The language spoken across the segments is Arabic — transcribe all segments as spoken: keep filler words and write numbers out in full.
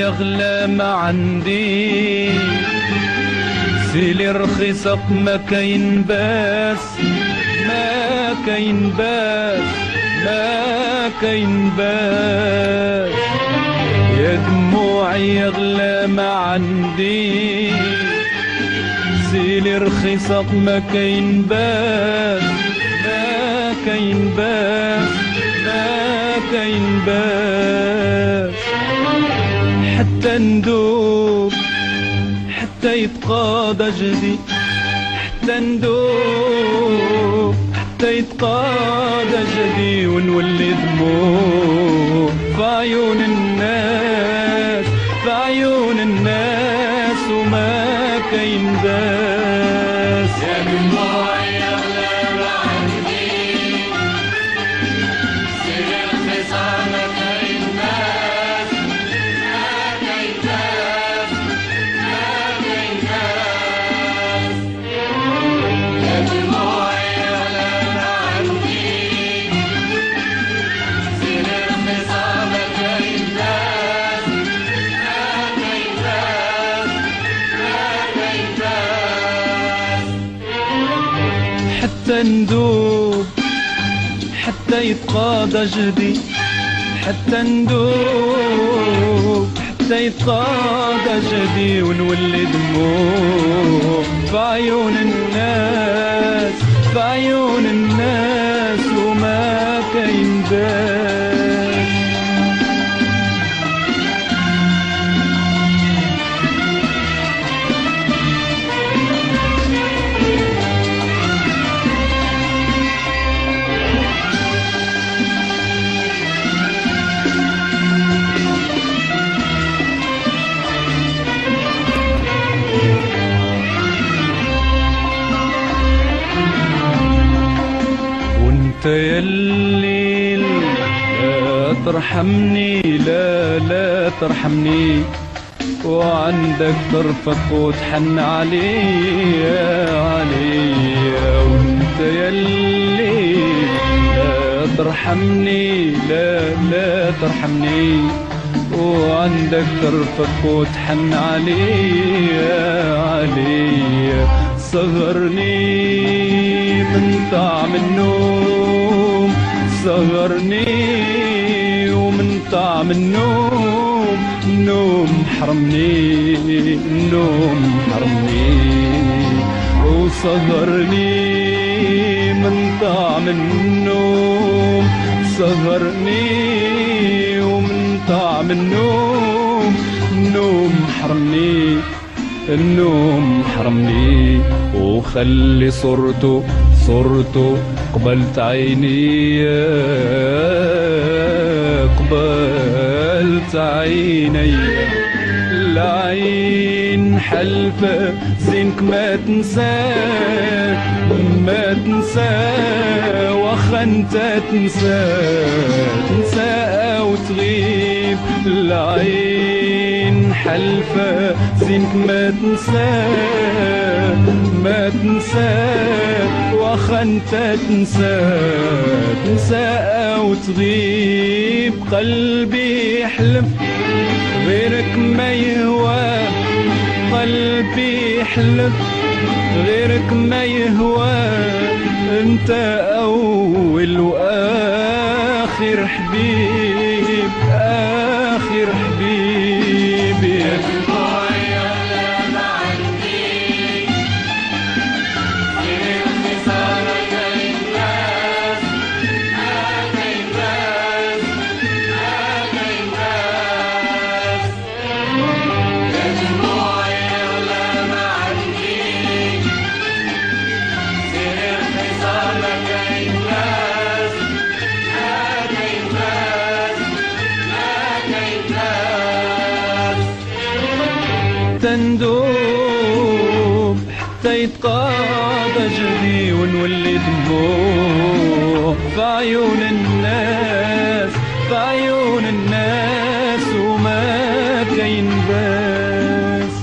يغلى ما عندي، سيلي رخيصة ما كاين باس، ما كاين باس، ما كاين باس. يا دموعي يغلى ما عندي، سيلي رخيصة ما كاين باس، ما كاين باس، ما كاين باس. حتى ندوب حتى يبقى ضجدي، حتى ندوب حتى يبقى ضجدي، ونولي دموع في عيون الناس، في عيون الناس وما كاين باس. يا دموعي يغلى ما عندي، سيري رخيصة ما كاين باس، ما كاين باس، ما كاين باس. يا دموعي يغلى ما عندي، سيري رخيصة ما كاين باس، ما كاين باس، ما كاين باس. حتى ندوب حتى يبقى ضجدي، حتى ندوب حتى يبقى ضجدي، ونولي دموع في عيون الناس، في عيون الناس وما كاين باس. وانت ياللي لا ترحمني، لا لا ترحمني، وعندك ترفق وتحن عليا عليا. وانت ياللي لا ترحمني، لا لا ترحمني، وعندك ترفق وتحن عليا عليا. صغرني من طعم النوم، صغرني ومن طعم النوم، النوم حرمني، النوم حرمني. وصغرني من طعم النوم، صغرني ومن طعم النوم، النوم حرمني، النوم حرمني. وخلي صورته صورته قبلت عيني، قبلت عيني. العين حلفة زينك ما تنسى، ما تنسى واخا انت تنسى، تنسى او تغيب. العين حلفة زينك ما تنسى، ما تنسى واخا انت تنسى، تنسى او تغيب. قلبي يحلف غيرك ما يهوى، قلبي يحلف غيرك ما يهوى. انت اول واخر حبيب، اخر حبيب. يا دموعي يغلى ما عندي، سيري رخيصة ما كاين باس، ما كاين باس، ما كاين باس. يا دموعي يغلى ما عندي، سيري رخيصة ما كاين باس، ما كاين باس، ما كاين باس. تندوب حتى يبقى ضجدي، ونولي دموع في عيون الناس، في عيون الناس وما كاين باس.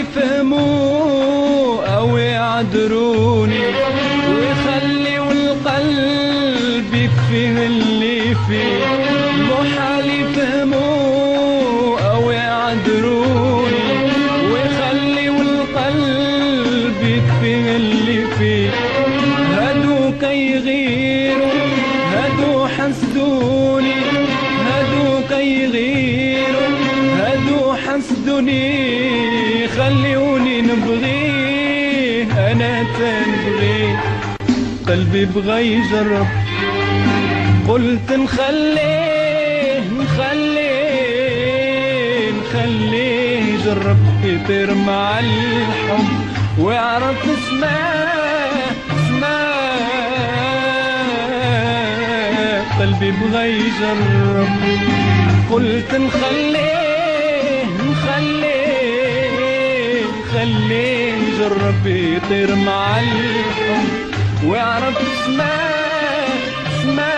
يفهموا أو يعذروني ويخلوا القلب يكفيه اللي فيه. محال يفهموا أو يعذروني ويخلوا القلب يكفيه اللي فيه. هادوك يغيروا هادو حسدوني هادوك يغيروا هادو حسدوني. خليوني نبغيه أنا تنبغيه. قلبي بغى يجرب قلت نخليه نخليه نخليه يجرب يطير مع الحب ويعرف اسمه اسمه. قلبي بغى يجرب قلت نخليه نخليه نخليه يجرب يطير مع الحب ويعرف اسمه اسمه.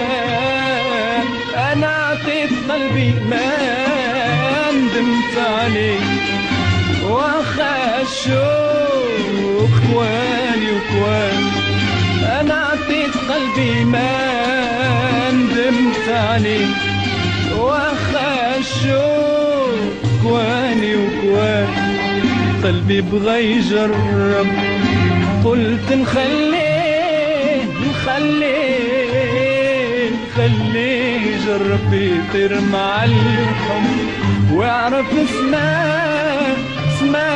انا عطيت قلبي ما ندمت عليه واخا الشوق كواني وكواني. انا عطيت قلبي ما ندمت عليه واخا الشوق كواني وكواني. قلبي بغى يجرب قلت نخليه نخليه نخليه يجرب يطير مع الحب ويعرف اسمه اسمه.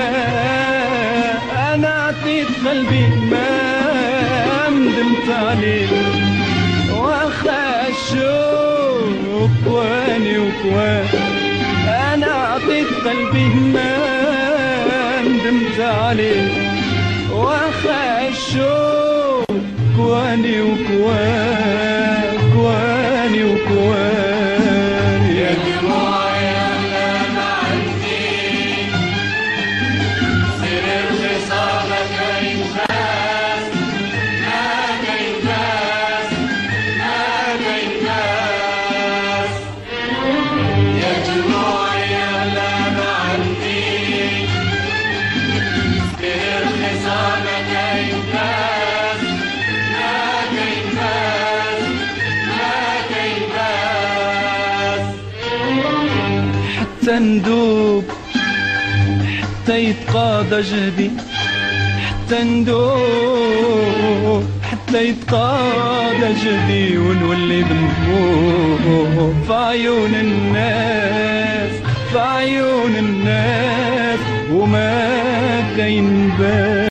انا عطيت قلبي ما ندمت عليه واخا الشوق كواني وكواني. انا عطيت قلبي ما ندمت عليه واخا الشوق كواني وكواني كواني وكواني. يا دموعي أنا ما عندي سر الخصام كينفاس ما كينفاس ما كينفاس. يا دموعي أنا ما عندي سر الخصام كينفاس ما كينفاس ما كينفاس. حتى ندوب حتى يتقاضى جهدي حتى ندوب حتى يتقاضى جهدي ونولي ذنبوب في عيون الناس في عيون الناس وما كاين بال.